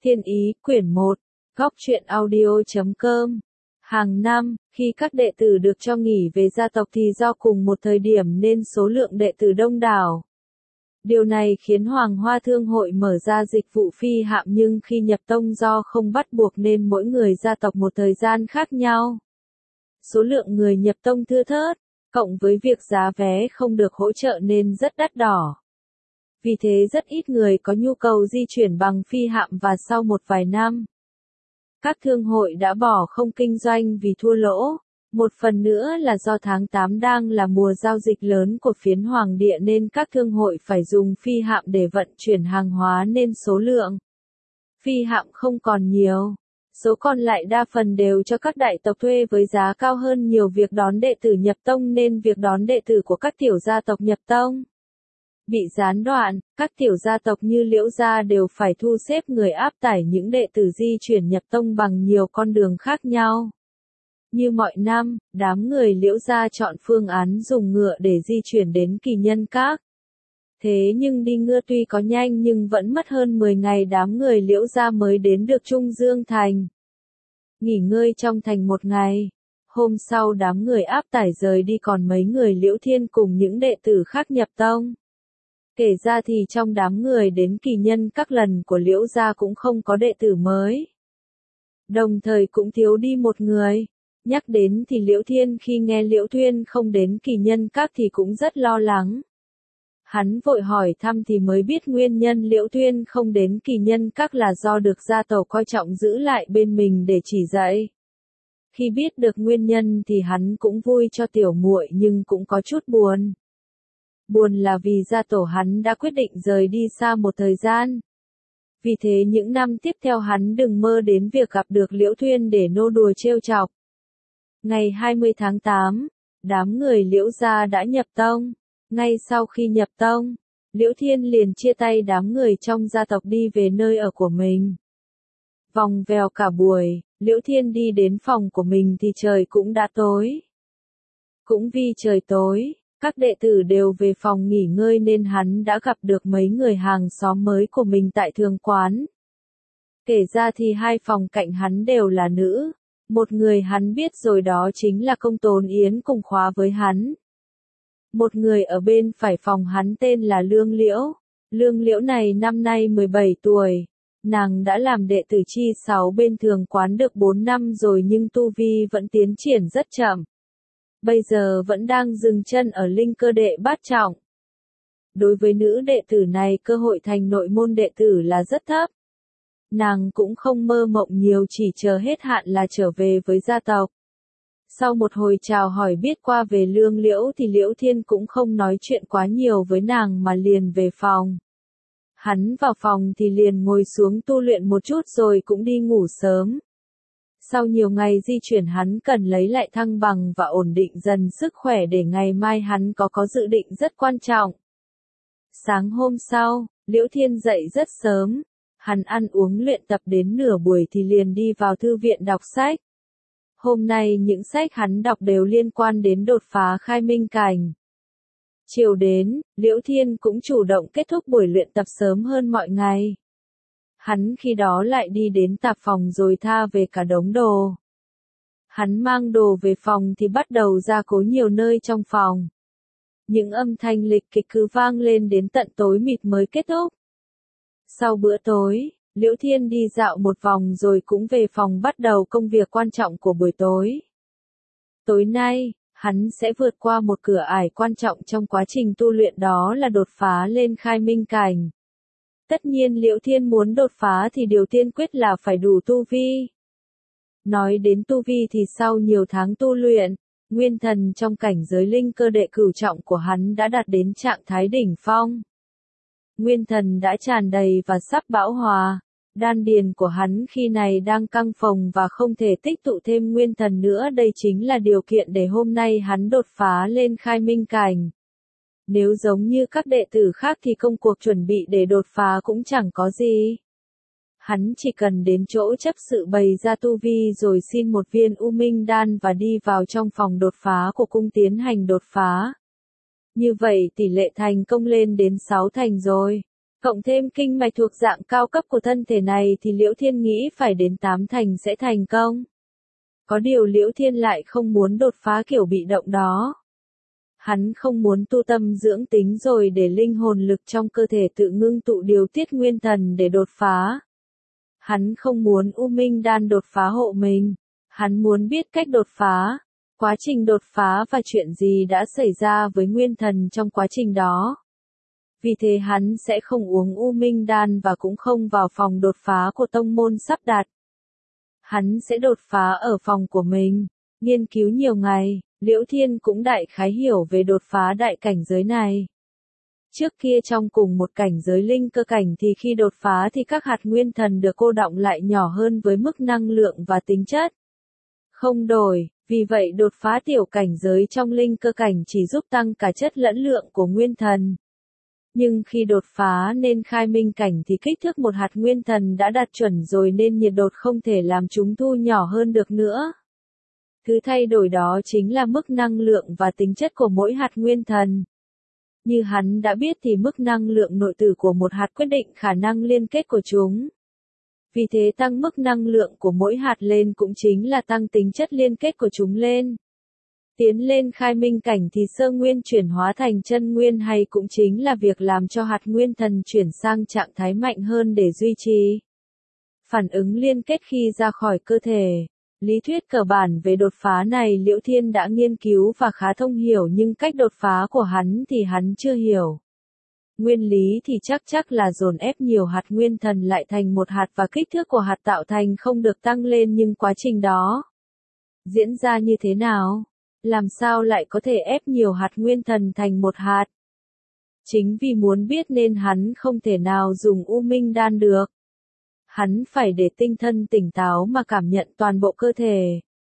Thiên Ý, quyển 1, Góc truyện audio.com. Hàng năm, khi các đệ tử được cho nghỉ về gia tộc thì do cùng một thời điểm nên số lượng đệ tử đông đảo. Điều này khiến Hoàng Hoa Thương hội mở ra dịch vụ phi hạm, nhưng khi nhập tông do không bắt buộc nên mỗi người gia tộc một thời gian khác nhau. Số lượng người nhập tông thưa thớt, cộng với việc giá vé không được hỗ trợ nên rất đắt đỏ. Vì thế rất ít người có nhu cầu di chuyển bằng phi hạm, và sau một vài năm, các thương hội đã bỏ không kinh doanh vì thua lỗ. Một phần nữa là do tháng 8 đang là mùa giao dịch lớn của phiến Hoàng địa nên các thương hội phải dùng phi hạm để vận chuyển hàng hóa, nên số lượng phi hạm không còn nhiều. Số còn lại đa phần đều cho các đại tộc thuê với giá cao hơn nhiều việc đón đệ tử nhập tông, nên việc đón đệ tử của các tiểu gia tộc nhập tông bị gián đoạn. Các tiểu gia tộc như Liễu gia đều phải thu xếp người áp tải những đệ tử di chuyển nhập tông bằng nhiều con đường khác nhau. Như mọi năm, đám người Liễu gia chọn phương án dùng ngựa để di chuyển đến Kỳ Nhân Các. Thế nhưng đi ngựa tuy có nhanh nhưng vẫn mất hơn 10 ngày đám người Liễu gia mới đến được Trung Dương Thành. Nghỉ ngơi trong thành một ngày. Hôm sau đám người áp tải rời đi, còn mấy người Liễu Thiên cùng những đệ tử khác nhập tông. Kể ra thì trong đám người đến Kỳ Nhân Các lần của Liễu gia cũng không có đệ tử mới. Đồng thời cũng thiếu đi một người. Nhắc đến thì Liễu Thiên khi nghe Liễu Thuyên không đến Kỳ Nhân Các thì cũng rất lo lắng. Hắn vội hỏi thăm thì mới biết nguyên nhân Liễu Thuyên không đến Kỳ Nhân Các là do được gia tổ coi trọng giữ lại bên mình để chỉ dạy. Khi biết được nguyên nhân thì hắn cũng vui cho tiểu muội, nhưng cũng có chút buồn. Buồn là vì gia tổ hắn đã quyết định rời đi xa một thời gian. Vì thế những năm tiếp theo hắn đừng mơ đến việc gặp được Liễu Thuyên để nô đùa trêu chọc. Ngày 20 tháng 8, đám người Liễu gia đã nhập tông. Ngay sau khi nhập tông, Liễu Thiên liền chia tay đám người trong gia tộc đi về nơi ở của mình. Vòng vèo cả buổi, Liễu Thiên đi đến phòng của mình thì trời cũng đã tối. Cũng vì trời tối, các đệ tử đều về phòng nghỉ ngơi nên hắn đã gặp được mấy người hàng xóm mới của mình tại Thường Quán. Kể ra thì hai phòng cạnh hắn đều là nữ. Một người hắn biết rồi, đó chính là Công Tồn Yến cùng khóa với hắn. Một người ở bên phải phòng hắn tên là Lương Liễu. Lương Liễu này năm nay 17 tuổi. Nàng đã làm đệ tử chi 6 bên Thường Quán được 4 năm rồi, nhưng tu vi vẫn tiến triển rất chậm. Bây giờ vẫn đang dừng chân ở linh cơ đệ bát trọng. Đối với nữ đệ tử này, cơ hội thành nội môn đệ tử là rất thấp. Nàng cũng không mơ mộng nhiều, chỉ chờ hết hạn là trở về với gia tộc. Sau một hồi chào hỏi biết qua về Lương Liễu thì Liễu Thiên cũng không nói chuyện quá nhiều với nàng mà liền về phòng. Hắn vào phòng thì liền ngồi xuống tu luyện một chút rồi cũng đi ngủ sớm. Sau nhiều ngày di chuyển hắn cần lấy lại thăng bằng và ổn định dần sức khỏe để ngày mai hắn có dự định rất quan trọng. Sáng hôm sau, Liễu Thiên dậy rất sớm. Hắn ăn uống luyện tập đến nửa buổi thì liền đi vào thư viện đọc sách. Hôm nay những sách hắn đọc đều liên quan đến đột phá khai minh cảnh. Chiều đến, Liễu Thiên cũng chủ động kết thúc buổi luyện tập sớm hơn mọi ngày. Hắn khi đó lại đi đến tạp phòng rồi tha về cả đống đồ. Hắn mang đồ về phòng thì bắt đầu gia cố nhiều nơi trong phòng. Những âm thanh lịch kịch cứ vang lên đến tận tối mịt mới kết thúc. Sau bữa tối, Liễu Thiên đi dạo một vòng rồi cũng về phòng bắt đầu công việc quan trọng của buổi tối. Tối nay, hắn sẽ vượt qua một cửa ải quan trọng trong quá trình tu luyện, đó là đột phá lên khai minh cảnh. Tất nhiên Liễu Thiên muốn đột phá thì điều tiên quyết là phải đủ tu vi. Nói đến tu vi thì sau nhiều tháng tu luyện, nguyên thần trong cảnh giới linh cơ đệ cửu trọng của hắn đã đạt đến trạng thái đỉnh phong. Nguyên thần đã tràn đầy và sắp bão hòa. Đan điền của hắn khi này đang căng phồng và không thể tích tụ thêm nguyên thần nữa, đây chính là điều kiện để hôm nay hắn đột phá lên khai minh cảnh. Nếu giống như các đệ tử khác thì công cuộc chuẩn bị để đột phá cũng chẳng có gì. Hắn chỉ cần đến chỗ chấp sự bày ra tu vi rồi xin một viên U Minh đan và đi vào trong phòng đột phá của cung tiến hành đột phá. Như vậy tỷ lệ thành công lên đến 6 thành rồi. Cộng thêm kinh mạch thuộc dạng cao cấp của thân thể này thì Liễu Thiên nghĩ phải đến 8 thành sẽ thành công. Có điều Liễu Thiên lại không muốn đột phá kiểu bị động đó. Hắn không muốn tu tâm dưỡng tính rồi để linh hồn lực trong cơ thể tự ngưng tụ điều tiết nguyên thần để đột phá. Hắn không muốn U Minh Đan đột phá hộ mình. Hắn muốn biết cách đột phá, quá trình đột phá và chuyện gì đã xảy ra với nguyên thần trong quá trình đó. Vì thế hắn sẽ không uống U Minh Đan và cũng không vào phòng đột phá của tông môn sắp đặt. Hắn sẽ đột phá ở phòng của mình. Nghiên cứu nhiều ngày, Liễu Thiên cũng đại khái hiểu về đột phá đại cảnh giới này. Trước kia trong cùng một cảnh giới linh cơ cảnh thì khi đột phá thì các hạt nguyên thần được cô đọng lại nhỏ hơn với mức năng lượng và tính chất. Không đổi, vì vậy đột phá tiểu cảnh giới trong linh cơ cảnh chỉ giúp tăng cả chất lẫn lượng của nguyên thần. Nhưng khi đột phá nên khai minh cảnh thì kích thước một hạt nguyên thần đã đạt chuẩn rồi nên nhiệt đột không thể làm chúng thu nhỏ hơn được nữa. Thứ thay đổi đó chính là mức năng lượng và tính chất của mỗi hạt nguyên thần. Như hắn đã biết thì mức năng lượng nội tử của một hạt quyết định khả năng liên kết của chúng. Vì thế tăng mức năng lượng của mỗi hạt lên cũng chính là tăng tính chất liên kết của chúng lên. Tiến lên khai minh cảnh thì sơ nguyên chuyển hóa thành chân nguyên hay cũng chính là việc làm cho hạt nguyên thần chuyển sang trạng thái mạnh hơn để duy trì phản ứng liên kết khi ra khỏi cơ thể. Lý thuyết cơ bản về đột phá này Liễu Thiên đã nghiên cứu và khá thông hiểu nhưng cách đột phá của hắn thì hắn chưa hiểu. Nguyên lý thì chắc là dồn ép nhiều hạt nguyên thần lại thành một hạt và kích thước của hạt tạo thành không được tăng lên nhưng quá trình đó diễn ra như thế nào? Làm sao lại có thể ép nhiều hạt nguyên thần thành một hạt? Chính vì muốn biết nên hắn không thể nào dùng U Minh Đan được. Hắn phải để tinh thần tỉnh táo mà cảm nhận toàn bộ cơ thể.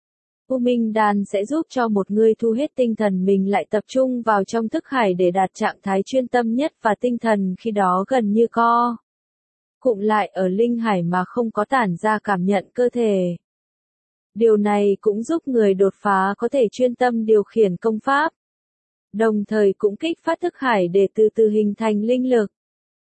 U Minh Đan sẽ giúp cho một người thu hết tinh thần mình lại tập trung vào trong thức hải để đạt trạng thái chuyên tâm nhất và tinh thần khi đó gần như co cụm lại ở linh hải mà không có tản ra cảm nhận cơ thể. Điều này cũng giúp người đột phá có thể chuyên tâm điều khiển công pháp. Đồng thời cũng kích phát thức hải để từ từ hình thành linh lực.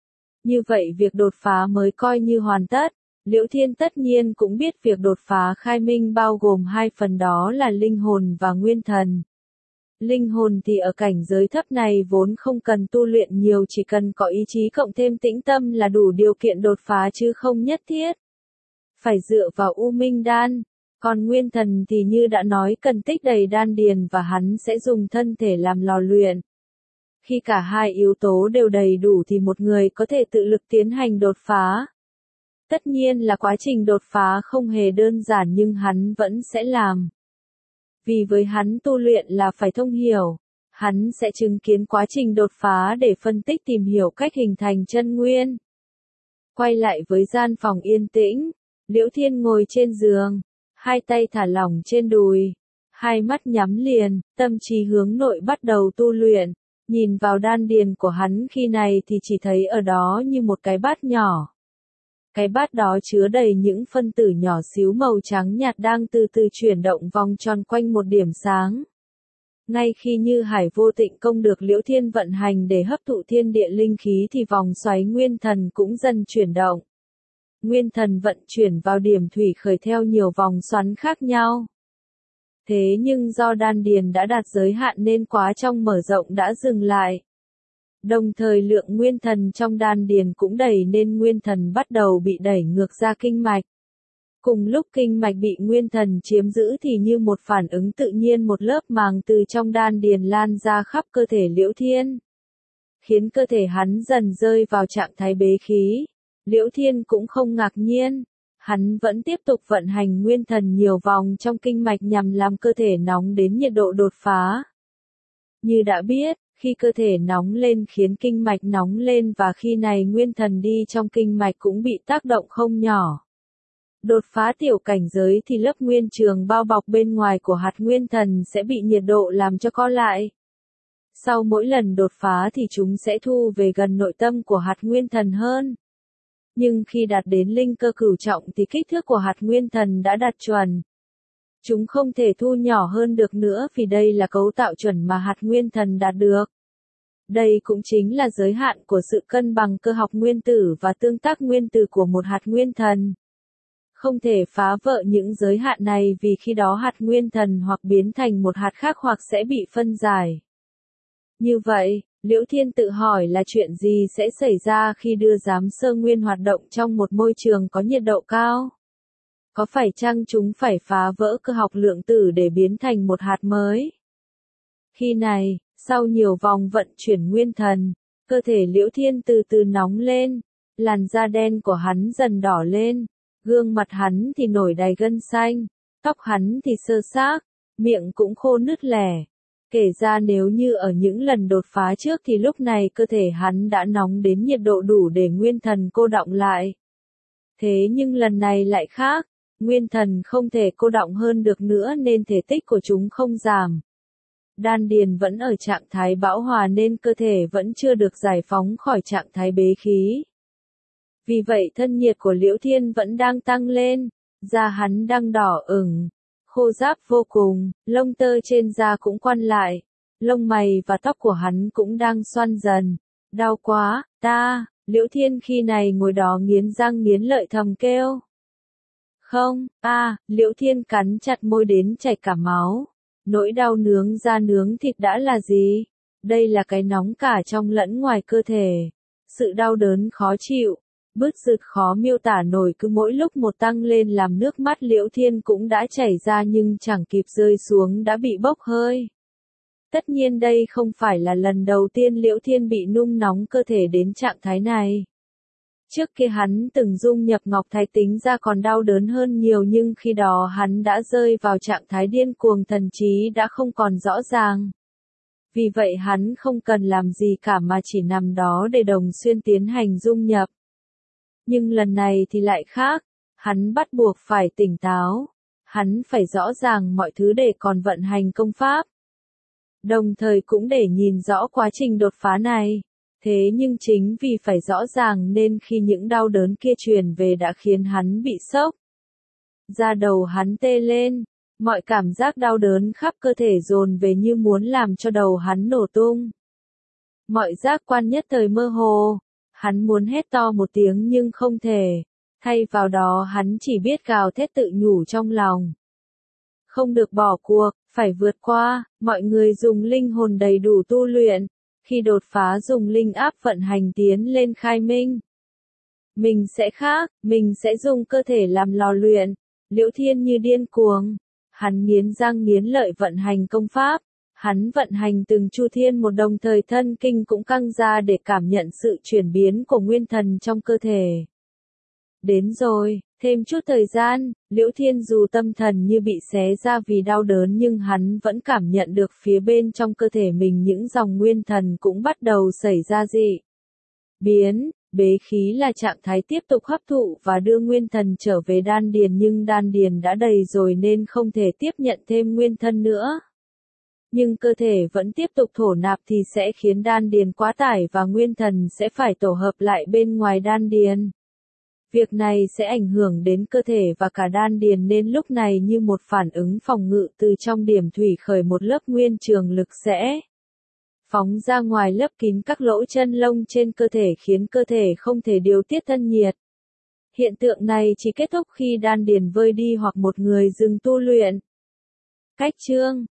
Như vậy việc đột phá mới coi như hoàn tất. Liễu Thiên tất nhiên cũng biết việc đột phá khai minh bao gồm hai phần đó là linh hồn và nguyên thần. Linh hồn thì ở cảnh giới thấp này vốn không cần tu luyện nhiều, chỉ cần có ý chí cộng thêm tĩnh tâm là đủ điều kiện đột phá chứ không nhất thiết phải dựa vào U Minh Đan. Còn nguyên thần thì như đã nói cần tích đầy đan điền và hắn sẽ dùng thân thể làm lò luyện. Khi cả hai yếu tố đều đầy đủ thì một người có thể tự lực tiến hành đột phá. Tất nhiên là quá trình đột phá không hề đơn giản nhưng hắn vẫn sẽ làm. Vì với hắn tu luyện là phải thông hiểu. Hắn sẽ chứng kiến quá trình đột phá để phân tích tìm hiểu cách hình thành chân nguyên. Quay lại với gian phòng yên tĩnh, Liễu Thiên ngồi trên giường, hai tay thả lỏng trên đùi, hai mắt nhắm liền, tâm trí hướng nội bắt đầu tu luyện. Nhìn vào đan điền của hắn khi này thì chỉ thấy ở đó như một cái bát nhỏ. Cái bát đó chứa đầy những phân tử nhỏ xíu màu trắng nhạt đang từ từ chuyển động vòng tròn quanh một điểm sáng. Ngay khi như Hải Vô Tịnh Công được Liễu Thiên vận hành để hấp thụ thiên địa linh khí thì vòng xoáy nguyên thần cũng dần chuyển động. Nguyên thần vận chuyển vào điểm thủy khởi theo nhiều vòng xoắn khác nhau. Thế nhưng do đan điền đã đạt giới hạn nên quá trong mở rộng đã dừng lại. Đồng thời lượng nguyên thần trong đan điền cũng đầy nên nguyên thần bắt đầu bị đẩy ngược ra kinh mạch. Cùng lúc kinh mạch bị nguyên thần chiếm giữ thì như một phản ứng tự nhiên một lớp màng từ trong đan điền lan ra khắp cơ thể Liễu Thiên. Khiến cơ thể hắn dần rơi vào trạng thái bế khí. Liễu Thiên cũng không ngạc nhiên. Hắn vẫn tiếp tục vận hành nguyên thần nhiều vòng trong kinh mạch nhằm làm cơ thể nóng đến nhiệt độ đột phá. Như đã biết, khi cơ thể nóng lên khiến kinh mạch nóng lên và khi này nguyên thần đi trong kinh mạch cũng bị tác động không nhỏ. Đột phá tiểu cảnh giới thì lớp nguyên trường bao bọc bên ngoài của hạt nguyên thần sẽ bị nhiệt độ làm cho co lại. Sau mỗi lần đột phá thì chúng sẽ thu về gần nội tâm của hạt nguyên thần hơn. Nhưng khi đạt đến linh cơ cửu trọng thì kích thước của hạt nguyên thần đã đạt chuẩn. Chúng không thể thu nhỏ hơn được nữa vì đây là cấu tạo chuẩn mà hạt nguyên thần đạt được. Đây cũng chính là giới hạn của sự cân bằng cơ học nguyên tử và tương tác nguyên tử của một hạt nguyên thần. Không thể phá vỡ những giới hạn này vì khi đó hạt nguyên thần hoặc biến thành một hạt khác hoặc sẽ bị phân giải. Như vậy, Liễu Thiên tự hỏi là chuyện gì sẽ xảy ra khi đưa giám sơ nguyên hoạt động trong một môi trường có nhiệt độ cao? Có phải chăng chúng phải phá vỡ cơ học lượng tử để biến thành một hạt mới? Khi này, sau nhiều vòng vận chuyển nguyên thần, cơ thể Liễu Thiên từ từ nóng lên, làn da đen của hắn dần đỏ lên, gương mặt hắn thì nổi đầy gân xanh, tóc hắn thì xơ xác, miệng cũng khô nứt lẻ. Kể ra nếu như ở những lần đột phá trước thì lúc này cơ thể hắn đã nóng đến nhiệt độ đủ để nguyên thần cô đọng lại. Thế nhưng lần này lại khác, nguyên thần không thể cô đọng hơn được nữa nên thể tích của chúng không giảm. Đan điền vẫn ở trạng thái bão hòa nên cơ thể vẫn chưa được giải phóng khỏi trạng thái bế khí. Vì vậy thân nhiệt của Liễu Thiên vẫn đang tăng lên, da hắn đang đỏ ửng, khô ráp vô cùng, lông tơ trên da cũng quăn lại, lông mày và tóc của hắn cũng đang xoăn dần. Đau quá, Liễu Thiên khi này ngồi đó nghiến răng nghiến lợi thầm kêu. Không, Liễu Thiên cắn chặt môi đến chảy cả máu. Nỗi đau nướng da nướng thịt đã là gì? Đây là cái nóng cả trong lẫn ngoài cơ thể. Sự đau đớn khó chịu, bứt rứt khó miêu tả nổi cứ mỗi lúc một tăng lên làm nước mắt Liễu Thiên cũng đã chảy ra nhưng chẳng kịp rơi xuống đã bị bốc hơi. Tất nhiên đây không phải là lần đầu tiên Liễu Thiên bị nung nóng cơ thể đến trạng thái này. Trước kia hắn từng dung nhập ngọc thạch tính ra còn đau đớn hơn nhiều nhưng khi đó hắn đã rơi vào trạng thái điên cuồng thần trí đã không còn rõ ràng. Vì vậy hắn không cần làm gì cả mà chỉ nằm đó để đồng xuyên tiến hành dung nhập. Nhưng lần này thì lại khác, hắn bắt buộc phải tỉnh táo, hắn phải rõ ràng mọi thứ để còn vận hành công pháp. Đồng thời cũng để nhìn rõ quá trình đột phá này. Thế nhưng chính vì phải rõ ràng nên khi những đau đớn kia truyền về đã khiến hắn bị sốc. Da đầu hắn tê lên, mọi cảm giác đau đớn khắp cơ thể dồn về như muốn làm cho đầu hắn nổ tung. Mọi giác quan nhất thời mơ hồ, hắn muốn hét to một tiếng nhưng không thể, thay vào đó hắn chỉ biết gào thét tự nhủ trong lòng. Không được bỏ cuộc, phải vượt qua, mọi người dùng linh hồn đầy đủ tu luyện. Khi đột phá dùng linh áp vận hành tiến lên khai minh. Mình sẽ khác, mình sẽ dùng cơ thể làm lò luyện. Liễu Thiên như điên cuồng. Hắn nghiến răng nghiến lợi vận hành công pháp. Hắn vận hành từng chu thiên một đồng thời thân kinh cũng căng ra để cảm nhận sự chuyển biến của nguyên thần trong cơ thể. Đến rồi, thêm chút thời gian, Liễu Thiên dù tâm thần như bị xé ra vì đau đớn nhưng hắn vẫn cảm nhận được phía bên trong cơ thể mình những dòng nguyên thần cũng bắt đầu xảy ra dị biến. Bế khí là trạng thái tiếp tục hấp thụ và đưa nguyên thần trở về đan điền nhưng đan điền đã đầy rồi nên không thể tiếp nhận thêm nguyên thân nữa. Nhưng cơ thể vẫn tiếp tục thổ nạp thì sẽ khiến đan điền quá tải và nguyên thần sẽ phải tổ hợp lại bên ngoài đan điền. Việc này sẽ ảnh hưởng đến cơ thể và cả đan điền nên lúc này như một phản ứng phòng ngự từ trong điểm thủy khởi một lớp nguyên trường lực sẽ phóng ra ngoài lấp kín các lỗ chân lông trên cơ thể khiến cơ thể không thể điều tiết thân nhiệt. Hiện tượng này chỉ kết thúc khi đan điền vơi đi hoặc một người dừng tu luyện. Cách chương